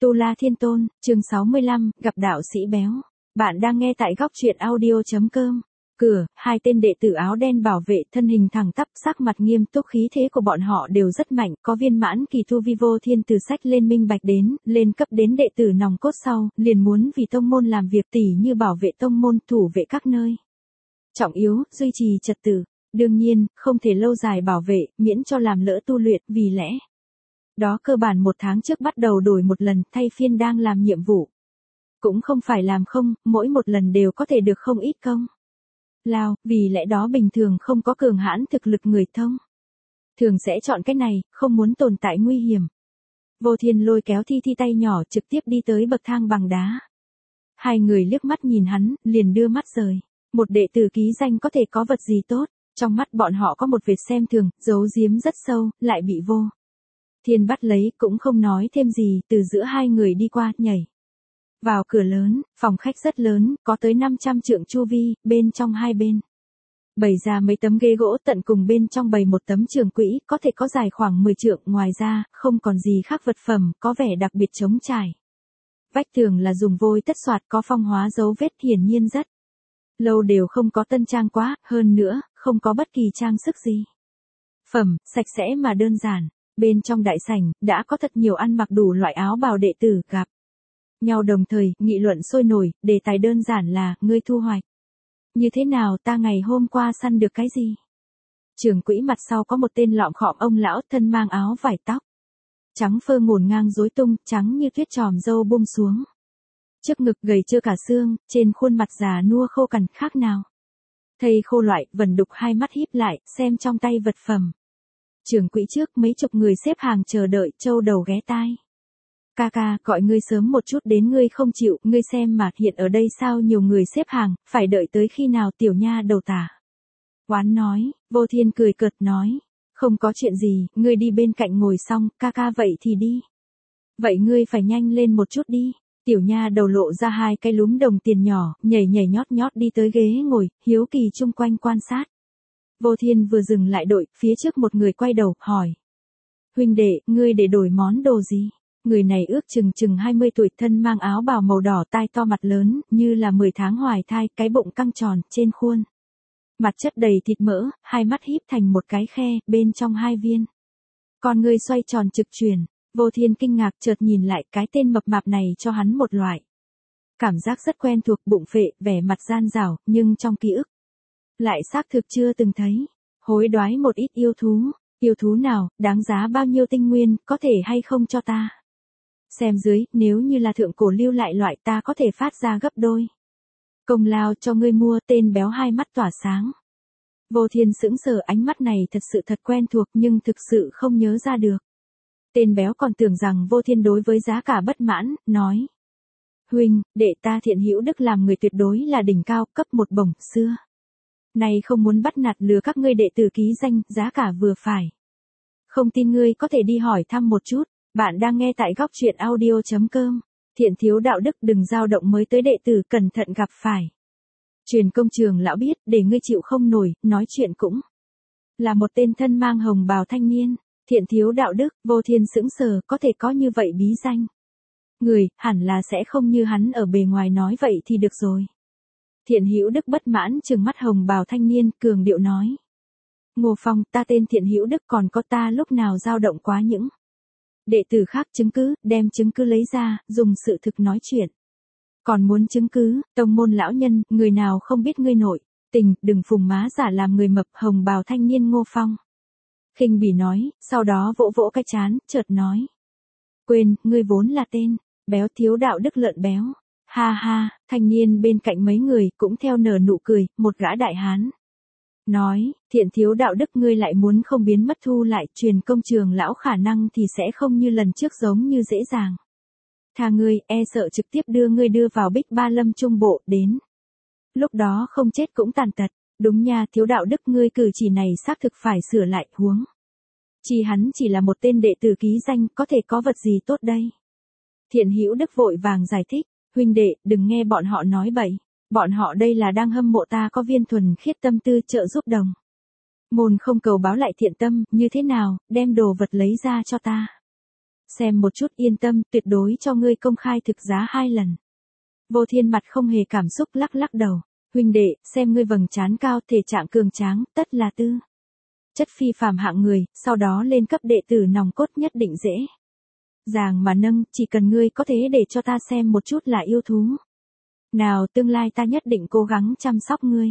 Tu La Thiên Tôn, chương 65, gặp đạo sĩ béo. Bạn đang nghe tại góc truyện audio.com. Cửa, hai tên đệ tử áo đen bảo vệ, thân hình thẳng tắp, sắc mặt nghiêm túc, khí thế của bọn họ đều rất mạnh, có viên mãn kỳ tu vi Vô Thiên từ sách lên minh bạch đến, lên cấp đến đệ tử nòng cốt sau, liền muốn vì tông môn làm việc tỉ như bảo vệ tông môn, thủ vệ các nơi. Trọng yếu, duy trì trật tự. Đương nhiên, không thể lâu dài bảo vệ, miễn cho làm lỡ tu luyện, vì lẽ đó cơ bản một tháng trước bắt đầu đổi một lần, thay phiên đang làm nhiệm vụ. Cũng không phải làm không, mỗi một lần đều có thể được không ít công lao, vì lẽ đó bình thường không có cường hãn thực lực người thông thường sẽ chọn cái này, không muốn tồn tại nguy hiểm. Vô Thiên lôi kéo Thi tay nhỏ trực tiếp đi tới bậc thang bằng đá. Hai người liếc mắt nhìn hắn, liền đưa mắt rời. Một đệ tử ký danh có thể có vật gì tốt, trong mắt bọn họ có một vệt xem thường, giấu giếm rất sâu, lại bị Vô Thiên bắt lấy, cũng không nói thêm gì, từ giữa hai người đi qua, nhảy vào cửa lớn, phòng khách rất lớn, có tới 500 trượng chu vi, bên trong hai bên bày ra mấy tấm ghế gỗ, tận cùng bên trong bày một tấm trường quỹ, có thể có dài khoảng 10 trượng, ngoài ra, không còn gì khác vật phẩm, có vẻ đặc biệt trống trải. Vách tường là dùng vôi tất soạt, có phong hóa dấu vết, hiển nhiên rất lâu đều không có tân trang quá, hơn nữa, không có bất kỳ trang sức gì. Phẩm, sạch sẽ mà đơn giản. Bên trong đại sảnh, đã có thật nhiều ăn mặc đủ loại áo bào đệ tử gặp nhau đồng thời, nghị luận sôi nổi, đề tài đơn giản là, ngươi thu hoạch như thế nào, ta ngày hôm qua săn được cái gì? Trường quỹ mặt sau có một tên lọm khọm ông lão, thân mang áo vải tóc trắng phơ ngổn ngang rối tung, trắng như tuyết, tròm râu buông xuống trước ngực, gầy trơ cả xương, trên khuôn mặt già nua khô cằn, khác nào thây khô loại, vẩn đục, hai mắt híp lại, xem trong tay vật phẩm. Trường quỹ trước, mấy chục người xếp hàng chờ đợi, châu đầu ghé tai. Ca ca, gọi ngươi sớm một chút đến, ngươi không chịu, ngươi xem mà, hiện ở đây sao nhiều người xếp hàng, phải đợi tới khi nào? Tiểu nha đầu tả oán nói. Vô Thiên cười cợt nói, không có chuyện gì, ngươi đi bên cạnh ngồi xong, ca ca vậy thì đi. Vậy ngươi phải nhanh lên một chút đi. Tiểu nha đầu lộ ra hai cái lúm đồng tiền nhỏ, nhảy nhảy nhót nhót đi tới ghế ngồi, hiếu kỳ chung quanh quan sát. Vô Thiên vừa dừng lại đội, phía trước một người quay đầu, hỏi. Huynh đệ, ngươi để đổi món đồ gì? Người này ước chừng 20 tuổi, thân mang áo bào màu đỏ, tai to mặt lớn, như là 10 tháng hoài thai, cái bụng căng tròn, trên khuôn mặt chất đầy thịt mỡ, hai mắt híp thành một cái khe, bên trong hai viên con ngươi xoay tròn trực chuyển. Vô Thiên kinh ngạc, chợt nhìn lại, cái tên mập mạp này cho hắn một loại cảm giác rất quen thuộc, bụng phệ, vẻ mặt gian dảo, nhưng trong ký ức lại xác thực chưa từng thấy. Hối đoái một ít yêu thú nào, đáng giá bao nhiêu tinh nguyên, có thể hay không cho ta xem dưới, nếu như là thượng cổ lưu lại loại, ta có thể phát ra gấp đôi công lao cho ngươi mua. Tên béo hai mắt tỏa sáng. Vô Thiên sững sờ, ánh mắt này thật sự thật quen thuộc, nhưng thực sự không nhớ ra được. Tên béo còn tưởng rằng Vô Thiên đối với giá cả bất mãn, nói. Huynh, đệ ta Thiện Hữu Đức làm người tuyệt đối là đỉnh cao, cấp một bổng, xưa nay không muốn bắt nạt lừa các ngươi đệ tử ký danh, giá cả vừa phải. Không tin ngươi có thể đi hỏi thăm một chút. Bạn đang nghe tại góc truyện audio.com. Thiện thiếu đạo đức, đừng dao động, mới tới đệ tử cẩn thận gặp phải. Truyền công trường lão biết, để ngươi chịu không nổi, nói chuyện cũng là một tên thân mang hồng bào thanh niên. Thiện thiếu đạo đức. Vô Thiên sững sờ, có thể có như vậy bí danh người, hẳn là sẽ không như hắn ở bề ngoài nói vậy thì được rồi. Thiện Hữu Đức bất mãn trừng mắt hồng bào thanh niên, cường điệu nói. Ngô Phong, ta tên Thiện Hữu Đức, còn có ta lúc nào dao động quá những đệ tử khác? Chứng cứ, đem chứng cứ lấy ra, dùng sự thực nói chuyện. Còn muốn chứng cứ? Tông môn lão nhân, người nào không biết ngươi nội tình, đừng phùng má giả làm người mập. Hồng bào thanh niên Ngô Phong khinh bỉ nói, sau đó vỗ vỗ cái trán, chợt nói. Quên, ngươi vốn là tên béo thiếu đạo đức lợn béo. Ha ha. Thanh niên bên cạnh mấy người cũng theo nở nụ cười. Một gã đại hán nói, Thiện thiếu đạo đức, ngươi lại muốn không biến mất thu lại, truyền công trường lão khả năng thì sẽ không như lần trước giống như dễ dàng tha ngươi, e sợ trực tiếp đưa ngươi đưa vào Bích Ba Lâm Trung Bộ, đến lúc đó không chết cũng tàn tật. Đúng nha, thiếu đạo đức, ngươi cử chỉ này xác thực phải sửa lại, huống chi hắn chỉ là một tên đệ tử ký danh, có thể có vật gì tốt đây? Thiện Hữu Đức vội vàng giải thích, huynh đệ, đừng nghe bọn họ nói bậy. Bọn họ đây là đang hâm mộ ta có viên thuần khiết tâm tư, trợ giúp đồng môn không cầu báo lại thiện tâm, như thế nào, đem đồ vật lấy ra cho ta Xem một chút yên tâm, tuyệt đối cho ngươi công khai thực giá 2 lần. Vô Thiên mặt không hề cảm xúc lắc lắc đầu. Huynh đệ, xem ngươi vầng trán cao, thể trạng cường tráng, tất là tư chất phi phàm hạng người, sau đó lên cấp đệ tử nòng cốt nhất định dễ dàng mà nâng, chỉ cần ngươi có thể để cho ta xem một chút là yêu thú. Nào, tương lai ta nhất định cố gắng chăm sóc ngươi.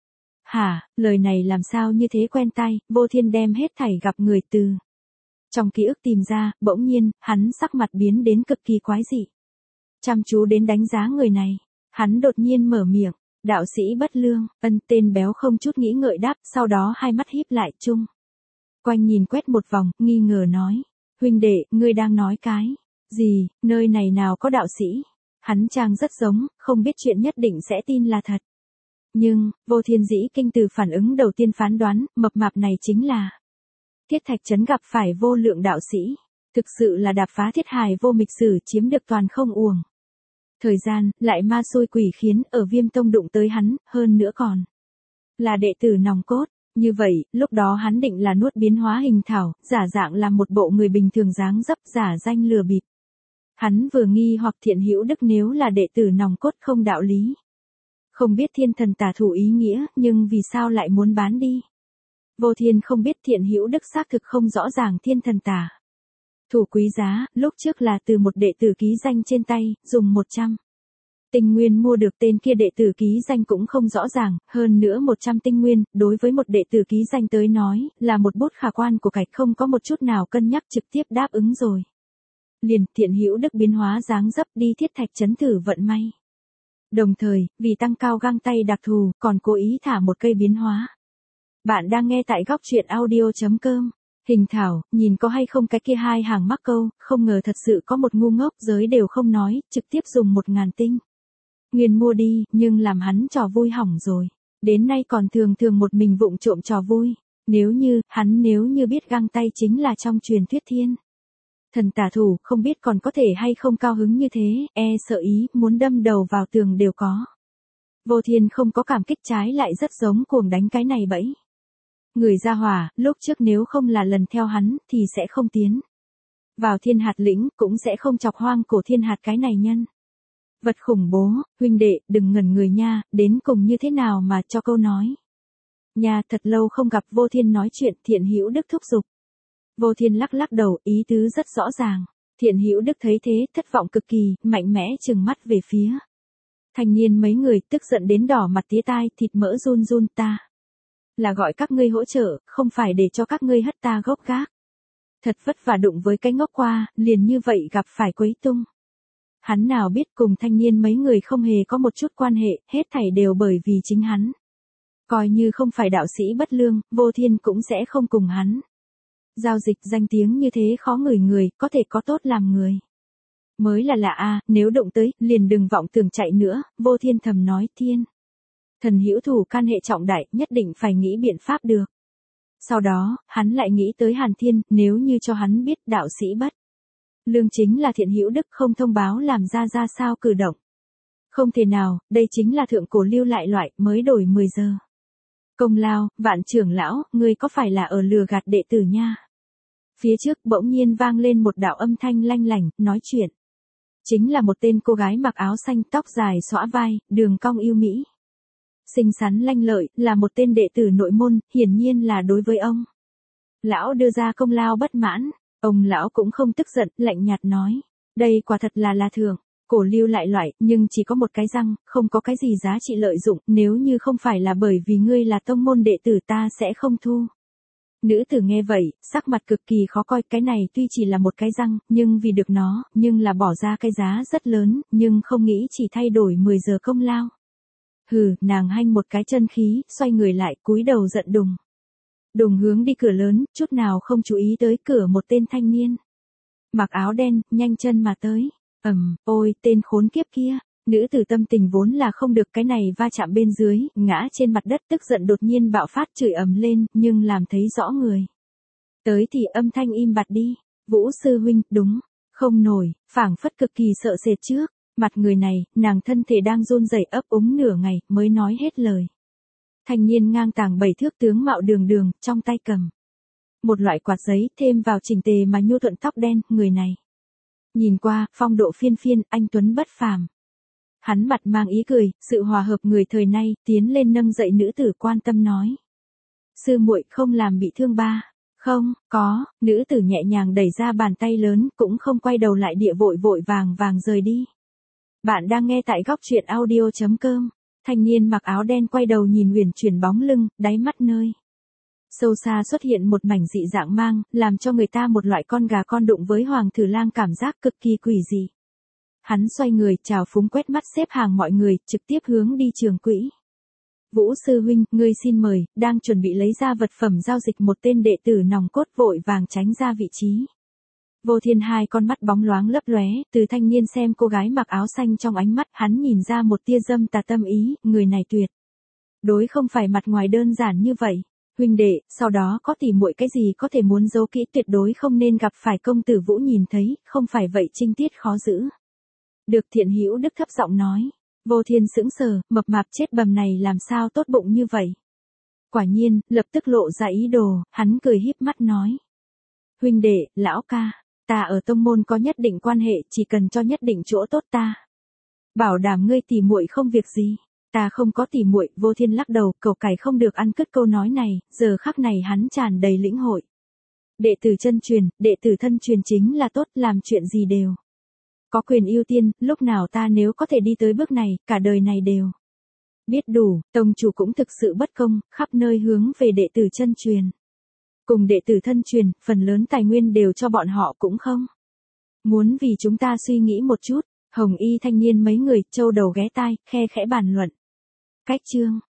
Hả, lời này làm sao như thế quen tai, Vô Thiên đem hết thảy gặp người từ trong ký ức tìm ra, bỗng nhiên, hắn sắc mặt biến đến cực kỳ quái dị. Chăm chú đến đánh giá người này, hắn đột nhiên mở miệng, đạo sĩ bất lương, tên béo không chút nghĩ ngợi đáp, sau đó hai mắt híp lại chung. Quanh nhìn quét một vòng, nghi ngờ nói, huynh đệ, ngươi đang nói cái gì, nơi này nào có đạo sĩ, hắn chàng rất giống, không biết chuyện nhất định sẽ tin là thật. Nhưng, Vô Thiên dĩ kinh từ phản ứng đầu tiên phán đoán, mập mạp này chính là Thiết Thạch Trấn gặp phải vô lượng đạo sĩ, thực sự là đạp phá thiết hài vô mịch sử chiếm được toàn không uổng. Thời gian, lại ma xui quỷ khiến ở Viêm Tông đụng tới hắn, hơn nữa còn là đệ tử nòng cốt. Như vậy, lúc đó hắn định là nuốt biến hóa hình thảo, giả dạng làm một bộ người bình thường dáng dấp giả danh lừa bịp. Hắn vừa nghi hoặc Thiện Hữu Đức nếu là đệ tử nòng cốt không đạo lý. Không biết thiên thần tà thủ ý nghĩa, nhưng vì sao lại muốn bán đi? Vô Thiên không biết Thiện Hữu Đức xác thực không rõ ràng thiên thần tà thủ quý giá, lúc trước là từ một đệ tử ký danh trên tay, dùng 100 tinh nguyên mua được, tên kia đệ tử ký danh cũng không rõ ràng, hơn nữa 100 tinh nguyên, đối với một đệ tử ký danh tới nói, là một bút khả quan của cải, không có một chút nào cân nhắc, trực tiếp đáp ứng rồi. Liền, Thiện Hữu Đức biến hóa dáng dấp đi Thiết Thạch Trấn thử vận may. Đồng thời, vì tăng cao găng tay đặc thù, còn cố ý thả một cây biến hóa. Bạn đang nghe tại góc truyện audio.com. Hình thảo, nhìn có hay không cái kia hai hàng mắc câu, không ngờ thật sự có một ngu ngốc giới đều không nói, trực tiếp dùng 1000 tinh nguyên mua đi, nhưng làm hắn trò vui hỏng rồi. Đến nay còn thường một mình vụng trộm trò vui. Nếu như biết găng tay chính là trong truyền thuyết thiên thần tà thủ, không biết còn có thể hay không cao hứng như thế, sợ ý, muốn đâm đầu vào tường đều có. Vô Thiên không có cảm kích, trái lại rất giống cuồng đánh cái này bẫy. Người ra hỏa, lúc trước nếu không là lần theo hắn, thì sẽ không tiến vào Thiên Hạt lĩnh, cũng sẽ không chọc hoang cổ Thiên Hạt cái này nhân vật khủng bố. Huynh đệ, đừng ngẩn người nha, đến cùng như thế nào mà cho câu nói. Nha, thật lâu không gặp. Vô Thiên nói chuyện, Thiện Hữu Đức thúc giục. Vô Thiên lắc lắc đầu, ý tứ rất rõ ràng. Thiện Hữu Đức thấy thế, thất vọng cực kỳ, mạnh mẽ trừng mắt về phía thanh niên mấy người, tức giận đến đỏ mặt tía tai, thịt mỡ run run, ta là gọi các ngươi hỗ trợ, không phải để cho các ngươi hất ta gốc gác. Thật vất vả đụng với cái ngốc qua, liền như vậy gặp phải quấy tung. Hắn nào biết cùng thanh niên mấy người không hề có một chút quan hệ, hết thảy đều bởi vì chính hắn. Coi như không phải đạo sĩ bất lương, Vô Thiên cũng sẽ không cùng hắn giao dịch. Danh tiếng như thế khó ngửi người, có thể có tốt làm người mới là lạ a, nếu đụng tới, liền đừng vọng tưởng chạy nữa. Vô Thiên thầm nói, thiên thần hữu thủ can hệ trọng đại, nhất định phải nghĩ biện pháp được. Sau đó, hắn lại nghĩ tới Hàn Thiên, nếu như cho hắn biết đạo sĩ bất lương chính là Thiện Hữu Đức, không thông báo làm ra sao cử động. Không thể nào, đây chính là thượng cổ lưu lại loại, mới đổi 10 giờ công lao. Vạn trưởng lão, ngươi có phải là ở lừa gạt đệ tử nha? Phía trước bỗng nhiên vang lên một đạo âm thanh lanh lảnh, nói chuyện chính là một tên cô gái mặc áo xanh, tóc dài xõa vai, đường cong yêu mỹ, xinh xắn lanh lợi, là một tên đệ tử nội môn, hiển nhiên là đối với ông lão đưa ra công lao bất mãn. Ông lão cũng không tức giận, lạnh nhạt nói, đây quả thật là thượng cổ lưu lại loại, nhưng chỉ có một cái răng, không có cái gì giá trị lợi dụng, nếu như không phải là bởi vì ngươi là tông môn đệ tử ta sẽ không thu. Nữ tử nghe vậy, sắc mặt cực kỳ khó coi, cái này tuy chỉ là một cái răng, nhưng vì được nó, nhưng là bỏ ra cái giá rất lớn, nhưng không nghĩ chỉ thay đổi 10 giờ công lao. Hừ, nàng hanh một cái chân khí, xoay người lại, cúi đầu giận đùng đùng hướng đi cửa lớn, chút nào không chú ý tới cửa một tên thanh niên mặc áo đen, nhanh chân mà tới. Ôi, tên khốn kiếp kia. Nữ tử tâm tình vốn là không được, cái này va chạm bên dưới, ngã trên mặt đất, tức giận đột nhiên bạo phát chửi ầm lên, nhưng làm thấy rõ người tới thì âm thanh im bặt đi. Vũ sư huynh, đúng, không nổi, phảng phất cực kỳ sợ sệt trước mặt người này, nàng thân thể đang run rẩy ấp úng nửa ngày, mới nói hết lời. Thanh niên ngang tàng 7 thước, tướng mạo đường, trong tay cầm một loại quạt giấy, thêm vào chỉnh tề mà nhu thuận tóc đen, người này Nhìn qua, phong độ phiên phiên, anh tuấn bất phàm. Hắn mặt mang ý cười, sự hòa hợp người thời nay, tiến lên nâng dậy nữ tử quan tâm nói. Sư muội không làm bị thương ba. Không, có, nữ tử nhẹ nhàng đẩy ra bàn tay lớn, cũng không quay đầu lại địa vội vội vàng vàng rời đi. Bạn đang nghe tại góc truyện audio.com. Thanh niên mặc áo đen quay đầu nhìn huyền chuyển bóng lưng, đáy mắt nơi sâu xa xuất hiện một mảnh dị dạng mang, làm cho người ta một loại con gà con đụng với hoàng thử lang cảm giác cực kỳ quỷ dị. Hắn xoay người, chào phúng quét mắt xếp hàng mọi người, trực tiếp hướng đi trường quỹ. Vũ sư huynh, ngươi xin mời, đang chuẩn bị lấy ra vật phẩm giao dịch một tên đệ tử nòng cốt vội vàng tránh ra vị trí. Vô Thiên hai con mắt bóng loáng lấp lóe, từ thanh niên xem cô gái mặc áo xanh trong ánh mắt hắn nhìn ra một tia dâm tà tâm ý, người này tuyệt đối không phải mặt ngoài đơn giản như vậy. Huynh đệ, sau đó có tỉ muội cái gì có thể muốn giấu kỹ tuyệt đối không nên gặp phải công tử Vũ nhìn thấy, không phải vậy trinh tiết khó giữ. Được Thiện Hữu Đức thấp giọng nói. Vô Thiên sững sờ, mập mạp chết bầm này làm sao tốt bụng như vậy. Quả nhiên, lập tức lộ ra ý đồ, hắn cười híp mắt nói. Huynh đệ, lão ca, ta ở tông môn có nhất định quan hệ, chỉ cần cho nhất định chỗ tốt ta. Bảo đảm ngươi tỉ muội không việc gì. Ta không có tỉ muội, Vô Thiên lắc đầu, cẩu cải không được ăn cất câu nói này, giờ khắc này hắn tràn đầy lĩnh hội. Đệ tử chân truyền, đệ tử thân truyền chính là tốt, làm chuyện gì đều có quyền ưu tiên, lúc nào ta nếu có thể đi tới bước này, cả đời này đều biết đủ, tông chủ cũng thực sự bất công, khắp nơi hướng về đệ tử chân truyền. Cùng đệ tử thân truyền, phần lớn tài nguyên đều cho bọn họ cũng không muốn vì chúng ta suy nghĩ một chút. Hồng y thanh niên mấy người, châu đầu ghé tai, khe khẽ bàn luận. Cách chương